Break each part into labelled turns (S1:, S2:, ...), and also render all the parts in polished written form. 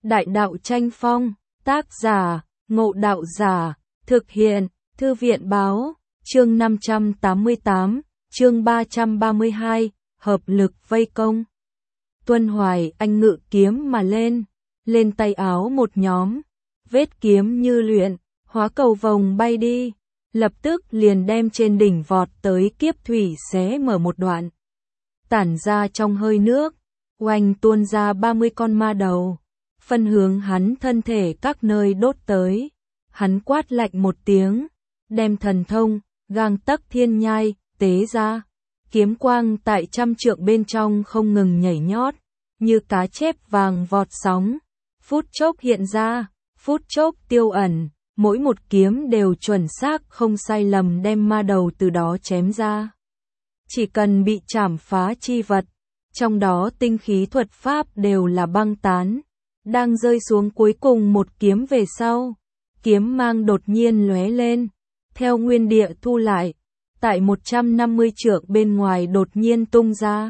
S1: Đại đạo tranh phong, tác giả, Ngộ Đạo Giả, thực hiện, Thư viện báo, chương 588, chương 332, hợp lực vây công. Tuân Hoài Anh ngự kiếm mà lên tay áo một nhóm, vết kiếm như luyện, hóa cầu vồng bay đi, lập tức liền đem trên đỉnh vọt tới kiếp thủy xé mở một đoạn. Tản ra trong hơi nước, oanh tuôn ra 30 con ma đầu, phân hướng hắn thân thể các nơi đốt tới. Hắn quát lạnh một tiếng, đem thần thông, gang tấc thiên nhai, tế ra. Kiếm quang tại trăm trượng bên trong không ngừng nhảy nhót, như cá chép vàng vọt sóng, phút chốc hiện ra, phút chốc tiêu ẩn, mỗi một kiếm đều chuẩn xác không sai lầm đem ma đầu từ đó chém ra. Chỉ cần bị chảm phá chi vật, trong đó tinh khí thuật pháp đều là băng tán, đang rơi xuống cuối cùng một kiếm về sau, kiếm mang đột nhiên lóe lên, theo nguyên địa thu lại, tại 150 trượng bên ngoài đột nhiên tung ra,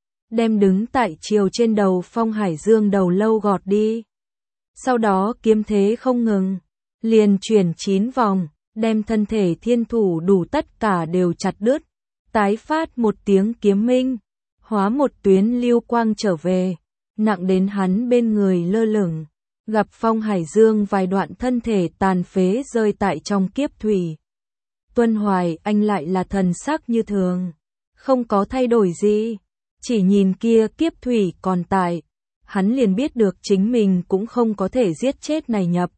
S1: đem đứng tại chiều trên đầu Phong Hải Dương đầu lâu gọt đi. Sau đó kiếm thế không ngừng, liền chuyển 9 vòng, đem thân thể thiên thủ đủ tất cả đều chặt đứt, tái phát một tiếng kiếm minh, hóa một tuyến lưu quang trở về, nặng đến hắn bên người lơ lửng, gặp Phong Hải Dương vài đoạn thân thể tàn phế rơi tại trong kiếp thủy. Tuân Hoài Anh lại là thần sắc như thường, không có thay đổi gì, chỉ nhìn kia kiếp thủy còn tại, hắn liền biết được chính mình cũng không có thể giết chết này nhập.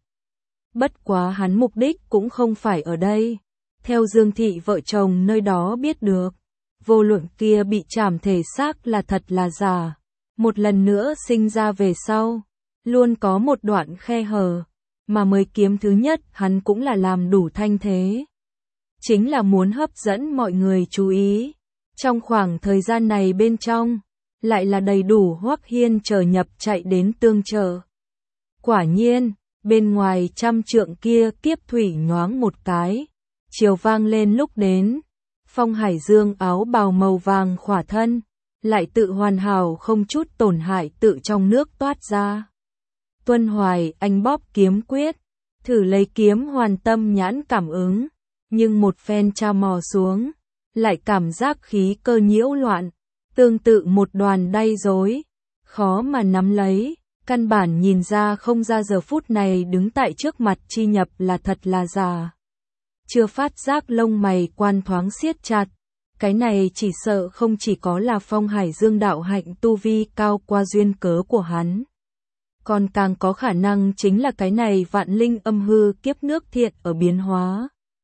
S1: Bất quá hắn mục đích cũng không phải ở đây, theo Dương Thị vợ chồng nơi đó biết được, vô luận kia bị chảm thể xác là thật là giả, một lần nữa sinh ra về sau, luôn có một đoạn khe hở, mà mới kiếm thứ nhất hắn cũng là làm đủ thanh thế. Chính là muốn hấp dẫn mọi người chú ý. Trong khoảng thời gian này bên trong, lại là đầy đủ Hoắc Hiên chờ nhập chạy đến tương trợ. Quả nhiên, bên ngoài trăm trượng kia kiếp thủy nhoáng một cái, chiều vang lên lúc đến, Phong Hải Dương áo bào màu vàng khỏa thân, lại tự hoàn hảo không chút tổn hại tự trong nước toát ra. Tuân Hoài Anh bóp kiếm quyết, thử lấy kiếm hoàn tâm nhãn cảm ứng, nhưng một phen tra mò xuống, lại cảm giác khí cơ nhiễu loạn, tương tự một đoàn đay rối, khó mà nắm lấy, căn bản nhìn ra không ra giờ phút này đứng tại trước mặt chi nhập là thật là giả. Chưa phát giác lông mày quan thoáng siết chặt, cái này chỉ sợ không chỉ có là Phong Hải Dương đạo hạnh tu vi cao qua duyên cớ của hắn, còn càng có khả năng chính là cái này vạn linh âm hư kiếp nước thiện ở biến hóa,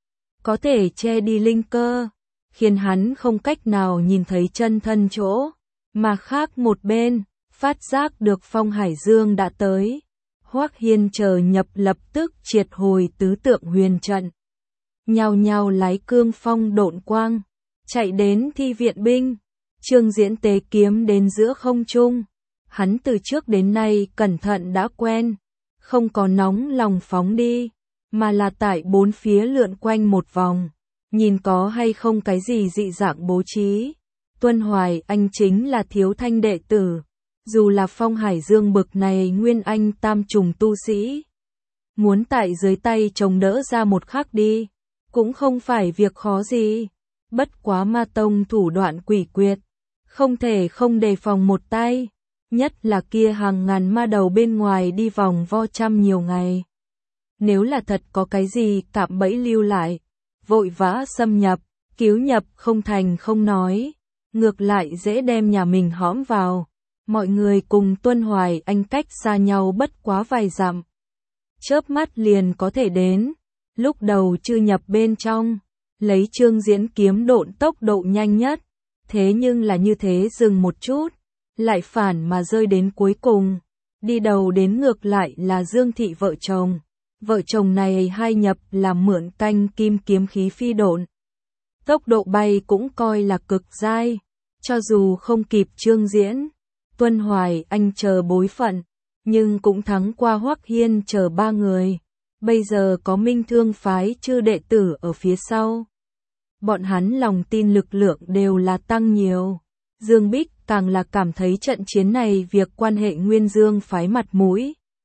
S1: có thể che đi linh cơ, khiến hắn không cách nào nhìn thấy chân thân chỗ, mà khác một bên, phát giác được Phong Hải Dương đã tới. Hoắc Hiên chờ nhập lập tức triệt hồi tứ tượng huyền trận, nhao nhao lái cương phong độn quang, chạy đến thi viện binh. Trương Diễn tế kiếm đến giữa không trung, hắn từ trước đến nay cẩn thận đã quen, không có nóng lòng phóng đi, mà là tại bốn phía lượn quanh một vòng, nhìn có hay không cái gì dị dạng bố trí. Tuân Hoài Anh chính là thiếu thanh đệ tử, dù là Phong Hải Dương bực này nguyên anh tam trùng tu sĩ, muốn tại dưới tay chống đỡ ra một khắc đi, cũng không phải việc khó gì. Bất quá ma tông thủ đoạn quỷ quyệt, không thể không đề phòng một tay, nhất là kia hàng ngàn ma đầu bên ngoài đi vòng vo trăm nhiều ngày. Nếu là thật có cái gì cạm bẫy lưu lại, vội vã xâm nhập, cứu nhập không thành không nói, ngược lại dễ đem nhà mình hõm vào. Mọi người cùng Tuân Hoài Anh cách xa nhau bất quá vài dặm, chớp mắt liền có thể đến. Lúc đầu chưa nhập bên trong, lấy Trương Diễn kiếm độn tốc độ nhanh nhất, thế nhưng là như thế dừng một chút, lại phản mà rơi đến cuối cùng. Đi đầu đến ngược lại là Dương Thị vợ chồng. Vợ chồng này hai nhập là mượn canh kim kiếm khí phi độn, tốc độ bay cũng coi là cực dai, cho dù không kịp Trương Diễn, Tuân Hoài Anh chờ bối phận, nhưng cũng thắng qua Hoắc Hiên chờ ba người. Bây giờ có Minh Thương phái chư đệ tử ở phía sau, bọn hắn lòng tin lực lượng đều là tăng nhiều. Dương Bích càng là cảm thấy trận chiến này việc quan hệ Nguyên Dương phái mặt mũi,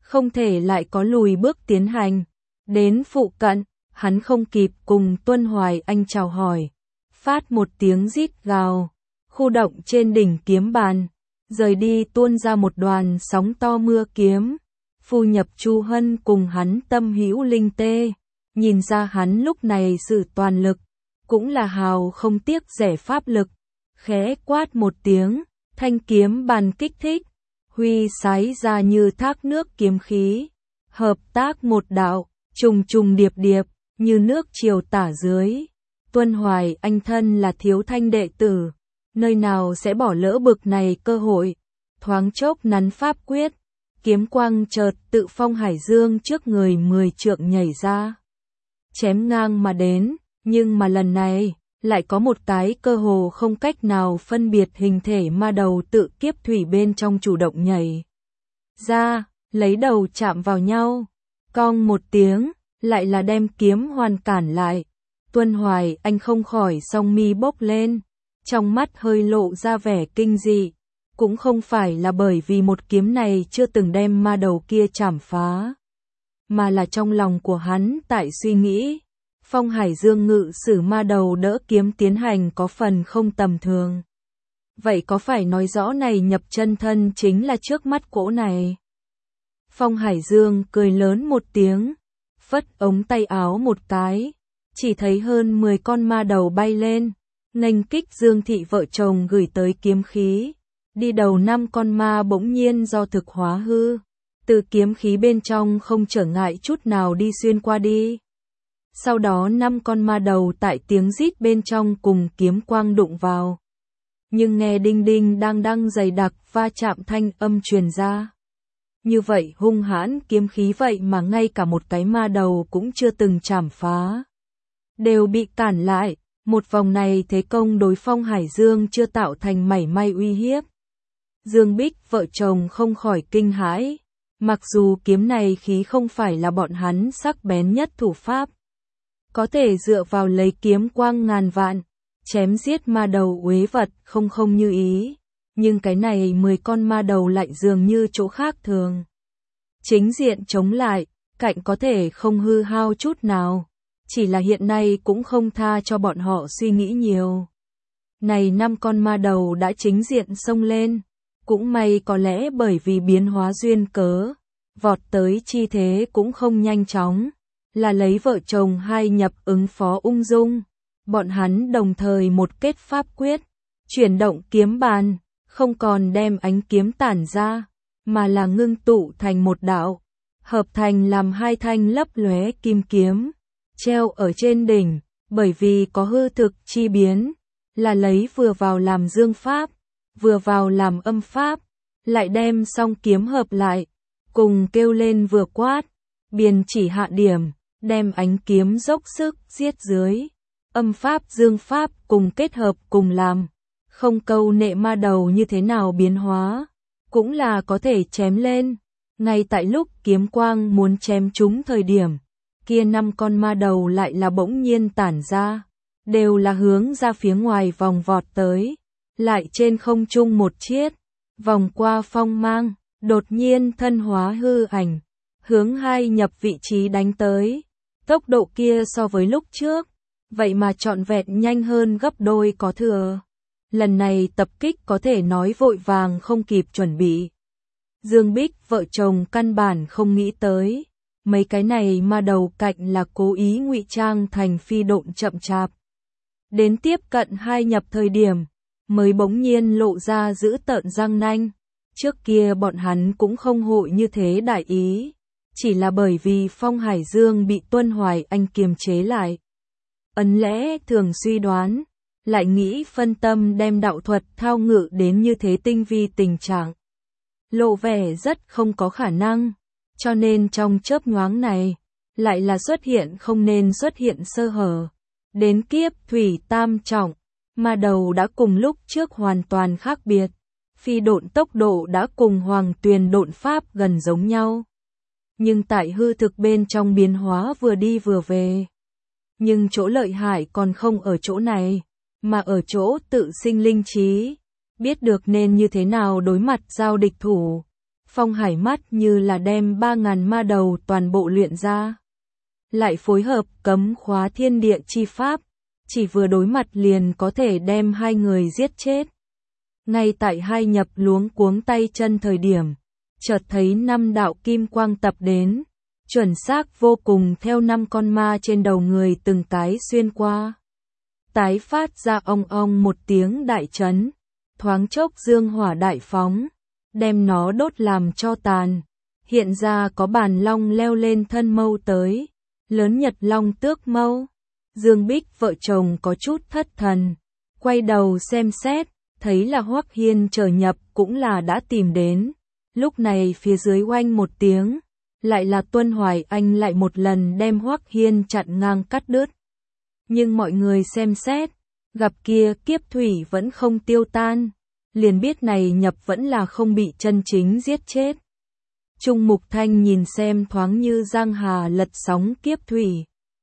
S1: không thể lại có lùi bước tiến hành. Đến phụ cận, hắn không kịp cùng Tuân Hoài Anh chào hỏi. Phát một tiếng rít gào, khu động trên đỉnh kiếm bàn, rời đi tuôn ra một đoàn sóng to mưa kiếm. Phu nhập Chu Hân cùng hắn tâm hữu linh tê, nhìn ra hắn lúc này sử toàn lực, cũng là hào không tiếc rẻ pháp lực. Khẽ quát một tiếng, thanh kiếm bàn kích thích, huy sái ra như thác nước kiếm khí, hợp tác một đạo, trùng trùng điệp điệp, như nước triều tả dưới. Tuân Hoài Anh thân là thiếu thanh đệ tử, nơi nào sẽ bỏ lỡ bực này cơ hội. Thoáng chốc nắn pháp quyết, kiếm quang chợt tự Phong Hải Dương trước người 10 trượng nhảy ra, chém ngang mà đến, nhưng mà lần này lại có một cái cơ hồ không cách nào phân biệt hình thể ma đầu tự kiếp thủy bên trong chủ động nhảy ra, lấy đầu chạm vào nhau, cong một tiếng, lại là đem kiếm hoàn cản lại. Tuân Hoài Anh không khỏi song mi bốc lên, trong mắt hơi lộ ra vẻ kinh dị, cũng không phải là bởi vì một kiếm này chưa từng đem ma đầu kia chảm phá, mà là trong lòng của hắn tại suy nghĩ, Phong Hải Dương ngự sử ma đầu đỡ kiếm tiến hành có phần không tầm thường. Vậy có phải nói rõ này nhập chân thân chính là trước mắt cỗ này? Phong Hải Dương cười lớn một tiếng, phất ống tay áo một cái, chỉ thấy hơn 10 con ma đầu bay lên, nghênh kích Dương Thị vợ chồng gửi tới kiếm khí. Đi đầu 5 con ma bỗng nhiên do thực hóa hư, từ kiếm khí bên trong không trở ngại chút nào đi xuyên qua đi. Sau đó 5 con ma đầu tại tiếng rít bên trong cùng kiếm quang đụng vào. Nhưng nghe đinh đinh đang đang dày đặc va chạm thanh âm truyền ra. Như vậy hung hãn kiếm khí vậy mà ngay cả một cái ma đầu cũng chưa từng chảm phá, đều bị cản lại. Một vòng này thế công đối Phong Hải Dương chưa tạo thành mảy may uy hiếp. Dương Bích vợ chồng không khỏi kinh hãi, mặc dù kiếm này khí không phải là bọn hắn sắc bén nhất thủ pháp, có thể dựa vào lấy kiếm quang ngàn vạn, chém giết ma đầu uế vật không như ý, nhưng cái này 10 con ma đầu lại dường như chỗ khác thường. Chính diện chống lại, cạnh có thể không hư hao chút nào, chỉ là hiện nay cũng không tha cho bọn họ suy nghĩ nhiều. Này 5 con ma đầu đã chính diện xông lên, cũng may có lẽ bởi vì biến hóa duyên cớ, vọt tới chi thế cũng không nhanh chóng, là lấy vợ chồng hai nhập ứng phó ung dung. Bọn hắn đồng thời một kết pháp quyết, chuyển động kiếm bàn, không còn đem ánh kiếm tản ra, mà là ngưng tụ thành một đạo, hợp thành làm 2 thanh lấp lóe kim kiếm, treo ở trên đỉnh, bởi vì có hư thực chi biến, là lấy vừa vào làm dương pháp, vừa vào làm âm pháp, lại đem song kiếm hợp lại, cùng kêu lên vừa quát, biên chỉ hạ điểm, đem ánh kiếm dốc sức giết dưới, âm pháp dương pháp cùng kết hợp cùng làm, không câu nệ ma đầu như thế nào biến hóa, cũng là có thể chém lên. Ngay tại lúc kiếm quang muốn chém chúng thời điểm, kia 5 con ma đầu lại là bỗng nhiên tản ra, đều là hướng ra phía ngoài vòng vọt tới, lại trên không trung một chiết, vòng qua phong mang, đột nhiên thân hóa hư ảnh, hướng hai nhập vị trí đánh tới. Tốc độ kia so với lúc trước, vậy mà trọn vẹn nhanh hơn gấp đôi có thừa. Lần này tập kích có thể nói vội vàng không kịp chuẩn bị. Dương Bích vợ chồng căn bản không nghĩ tới, mấy cái này ma đầu cạnh là cố ý ngụy trang thành phi độn chậm chạp. Đến tiếp cận hai nhập thời điểm, mới bỗng nhiên lộ ra giữ tợn răng nanh. Trước kia bọn hắn cũng không hội như thế đại ý, chỉ là bởi vì Phong Hải Dương bị Tuân Hoài Anh kiềm chế lại. Ấn lẽ thường suy đoán, lại nghĩ phân tâm đem đạo thuật thao ngự đến như thế tinh vi tình trạng. Lộ vẻ rất không có khả năng, cho nên trong chớp nhoáng này, lại là xuất hiện không nên xuất hiện sơ hở. Đến kiếp thủy tam trọng, ma đầu đã cùng lúc trước hoàn toàn khác biệt, phi độn tốc độ đã cùng hoàng tuyền độn pháp gần giống nhau. Nhưng tại hư thực bên trong biến hóa vừa đi vừa về. Nhưng chỗ lợi hại còn không ở chỗ này, mà ở chỗ tự sinh linh trí, biết được nên như thế nào đối mặt giao địch thủ. Phong Hải mắt như là đem 3.000 ma đầu toàn bộ luyện ra. Lại phối hợp cấm khóa thiên địa chi pháp, chỉ vừa đối mặt liền có thể đem hai người giết chết. Ngay tại hai nhập luống cuống tay chân thời điểm, chợt thấy 5 đạo kim quang tập đến, chuẩn xác vô cùng theo 5 con ma trên đầu người từng cái xuyên qua. Tái phát ra ong ong một tiếng đại chấn, thoáng chốc dương hỏa đại phóng, đem nó đốt làm cho tàn. Hiện ra có bàn long leo lên thân mâu tới, lớn nhật long tước mâu. Dương Bích vợ chồng có chút thất thần, quay đầu xem xét, thấy là Hoắc Hiên trở nhập cũng là đã tìm đến. Lúc này phía dưới oanh một tiếng, lại là Tuân Hoài Anh lại một lần đem Hoắc Hiên chặn ngang cắt đứt. Nhưng mọi người xem xét, gặp kia kiếp thủy vẫn không tiêu tan, liền biết này nhập vẫn là không bị chân chính giết chết. Trung Mục Thanh nhìn xem thoáng như giang hà lật sóng kiếp thủy,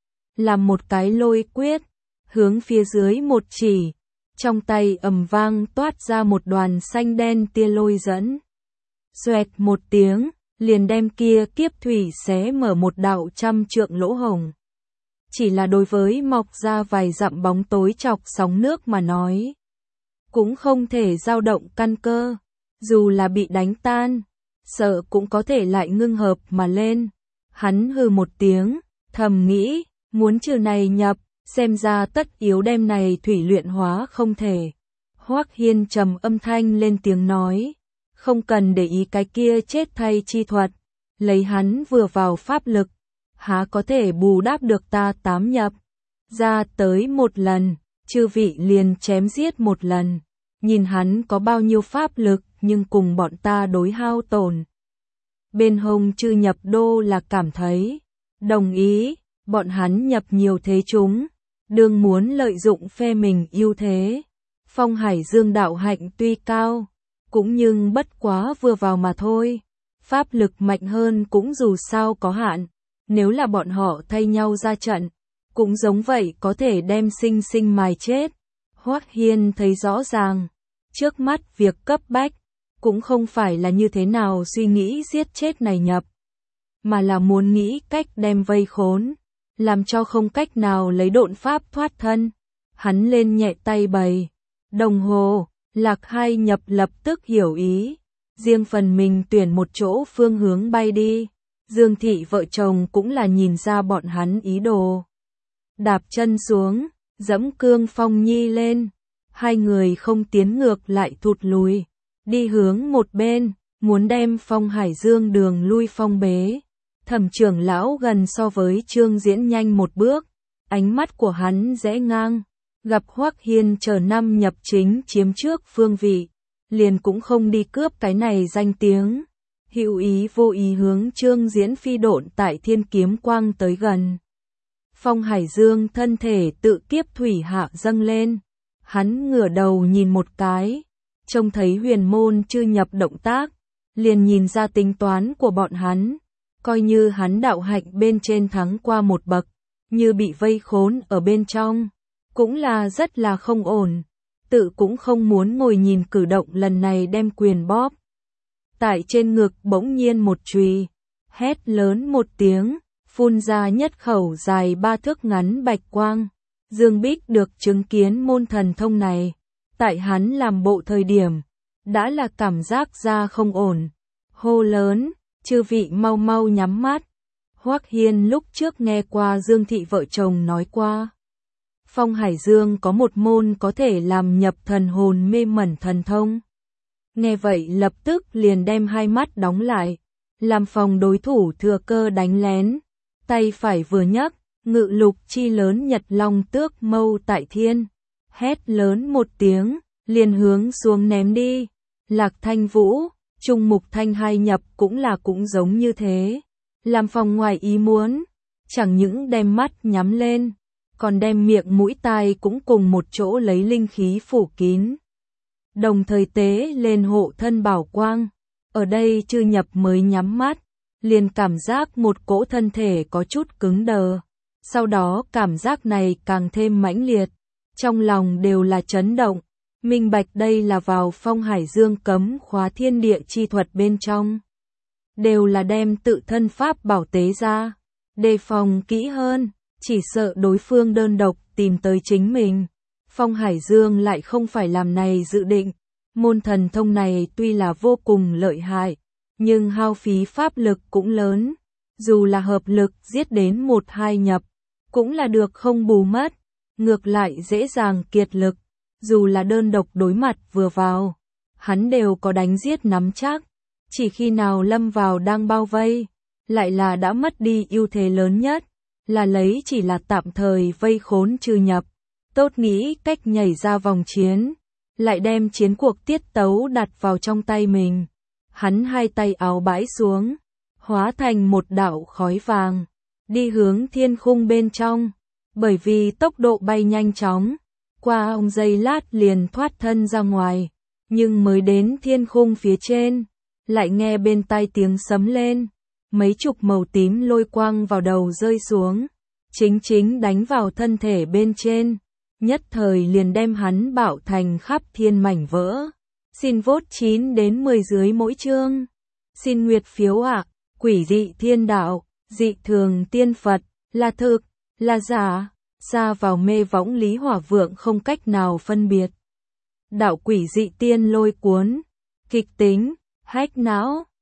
S1: làm một cái lôi quyết, hướng phía dưới một chỉ, trong tay ầm vang toát ra một đoàn xanh đen tia lôi dẫn. Xoẹt một tiếng, liền đem kia kiếp thủy xé mở một đạo 100 trượng lỗ hổng. Chỉ là đối với mọc ra vài dặm bóng tối chọc sóng nước mà nói, cũng không thể dao động căn cơ, dù là bị đánh tan, sợ cũng có thể lại ngưng hợp mà lên. Hắn hừ một tiếng, thầm nghĩ, muốn trừ này nhập, xem ra tất yếu đem này thủy luyện hóa không thể. Hoắc Hiên trầm âm thanh lên tiếng nói, không cần để ý cái kia chết thay chi thuật, lấy hắn vừa vào pháp lực, há có thể bù đắp được ta 8 nhập. Ra tới một lần, chư vị liền chém giết một lần, nhìn hắn có bao nhiêu pháp lực nhưng cùng bọn ta đối hao tổn. Bên hông chư nhập đô là cảm thấy, đồng ý, bọn hắn nhập nhiều thế chúng, đương muốn lợi dụng phe mình ưu thế. Phong Hải Dương đạo hạnh tuy cao, cũng nhưng bất quá vừa vào mà thôi, pháp lực mạnh hơn cũng dù sao có hạn, nếu là bọn họ thay nhau ra trận, cũng giống vậy có thể đem sinh sinh mài chết. Hoắc Hiên thấy rõ ràng, trước mắt việc cấp bách, cũng không phải là như thế nào suy nghĩ giết chết này nhập, mà là muốn nghĩ cách đem vây khốn, làm cho không cách nào lấy độn pháp thoát thân. Hắn lên nhẹ tay bày, đồng hồ, Lạc Hai nhập lập tức hiểu ý, riêng phần mình tuyển một chỗ phương hướng bay đi. Dương Thị vợ chồng cũng là nhìn ra bọn hắn ý đồ. Đạp chân xuống, dẫm cương Phong Nhi lên, hai người không tiến ngược lại thụt lùi, đi hướng một bên, muốn đem Phong Hải Dương đường lui phong bế. Thẩm trưởng lão gần so với Trương Diễn nhanh một bước, ánh mắt của hắn rẽ ngang, gặp Hoắc Hiên chờ 5 nhập chính chiếm trước phương vị, liền cũng không đi cướp cái này danh tiếng. Hữu ý vô ý hướng Trương Diễn phi độn tại thiên kiếm quang tới gần. Phong Hải Dương thân thể tự kiếp thủy hạ dâng lên, hắn ngửa đầu nhìn một cái, trông thấy huyền môn chư nhập động tác, liền nhìn ra tính toán của bọn hắn, coi như hắn đạo hạnh bên trên thắng qua một bậc, như bị vây khốn ở bên trong, cũng là rất là không ổn, tự cũng không muốn ngồi nhìn cử động lần này đem quyền bóp. Tại trên ngực bỗng nhiên một chùy, hét lớn một tiếng, phun ra nhất khẩu dài 3 thước ngắn bạch quang. Dương Bích được chứng kiến môn thần thông này, tại hắn làm bộ thời điểm, đã là cảm giác ra không ổn. Hô lớn, chư vị mau mau nhắm mắt. Hoắc Hiên lúc trước nghe qua Dương Thị vợ chồng nói qua, Phong Hải Dương có một môn có thể làm nhập thần hồn mê mẩn thần thông. Nghe vậy lập tức liền đem hai mắt đóng lại, làm phòng đối thủ thừa cơ đánh lén, tay phải vừa nhấc, ngự lục chi lớn nhật long tước mâu tại thiên, hét lớn một tiếng, liền hướng xuống ném đi. Lạc Thanh Vũ, Trung Mục Thanh hai nhập cũng giống như thế, làm phòng ngoài ý muốn, chẳng những đem mắt nhắm lên, còn đem miệng mũi tai cũng cùng một chỗ lấy linh khí phủ kín. Đồng thời tế lên hộ thân bảo quang, ở đây chư nhập mới nhắm mắt, liền cảm giác một cỗ thân thể có chút cứng đờ, sau đó cảm giác này càng thêm mãnh liệt, trong lòng đều là chấn động, minh bạch đây là vào Phong Hải Dương cấm khóa thiên địa chi thuật bên trong. đều là đem tự thân pháp bảo tế ra, đề phòng kỹ hơn, chỉ sợ đối phương đơn độc tìm tới chính mình. Phong Hải Dương lại không phải làm này dự định, môn thần thông này tuy là vô cùng lợi hại, nhưng hao phí pháp lực cũng lớn, dù là hợp lực giết đến 1-2 nhập, cũng là được không bù mất, ngược lại dễ dàng kiệt lực, dù là đơn độc đối mặt vừa vào, hắn đều có đánh giết nắm chắc, chỉ khi nào lâm vào đang bao vây, lại là đã mất đi ưu thế lớn nhất, là lấy chỉ là tạm thời vây khốn trừ nhập, tốt nghĩ cách nhảy ra vòng chiến, lại đem chiến cuộc tiết tấu đặt vào trong tay mình. Hắn hai tay áo bãi xuống, hóa thành một đạo khói vàng, đi hướng thiên khung bên trong, bởi vì tốc độ bay nhanh chóng, qua ông giây lát liền thoát thân ra ngoài, nhưng mới đến thiên khung phía trên, lại nghe bên tai tiếng sấm lên, mấy chục màu tím lôi quang vào đầu rơi xuống, chính đánh vào thân thể bên trên, nhất thời liền đem hắn bạo thành khắp thiên mảnh vỡ. Xin vote 9 đến 10 dưới mỗi chương. Xin nguyệt phiếu ạ. Quỷ dị thiên đạo, dị thường tiên Phật, là thực, là giả, xa vào mê võng Lý Hỏa Vượng không cách nào phân biệt. Đạo quỷ dị tiên lôi cuốn, kịch tính, hách não.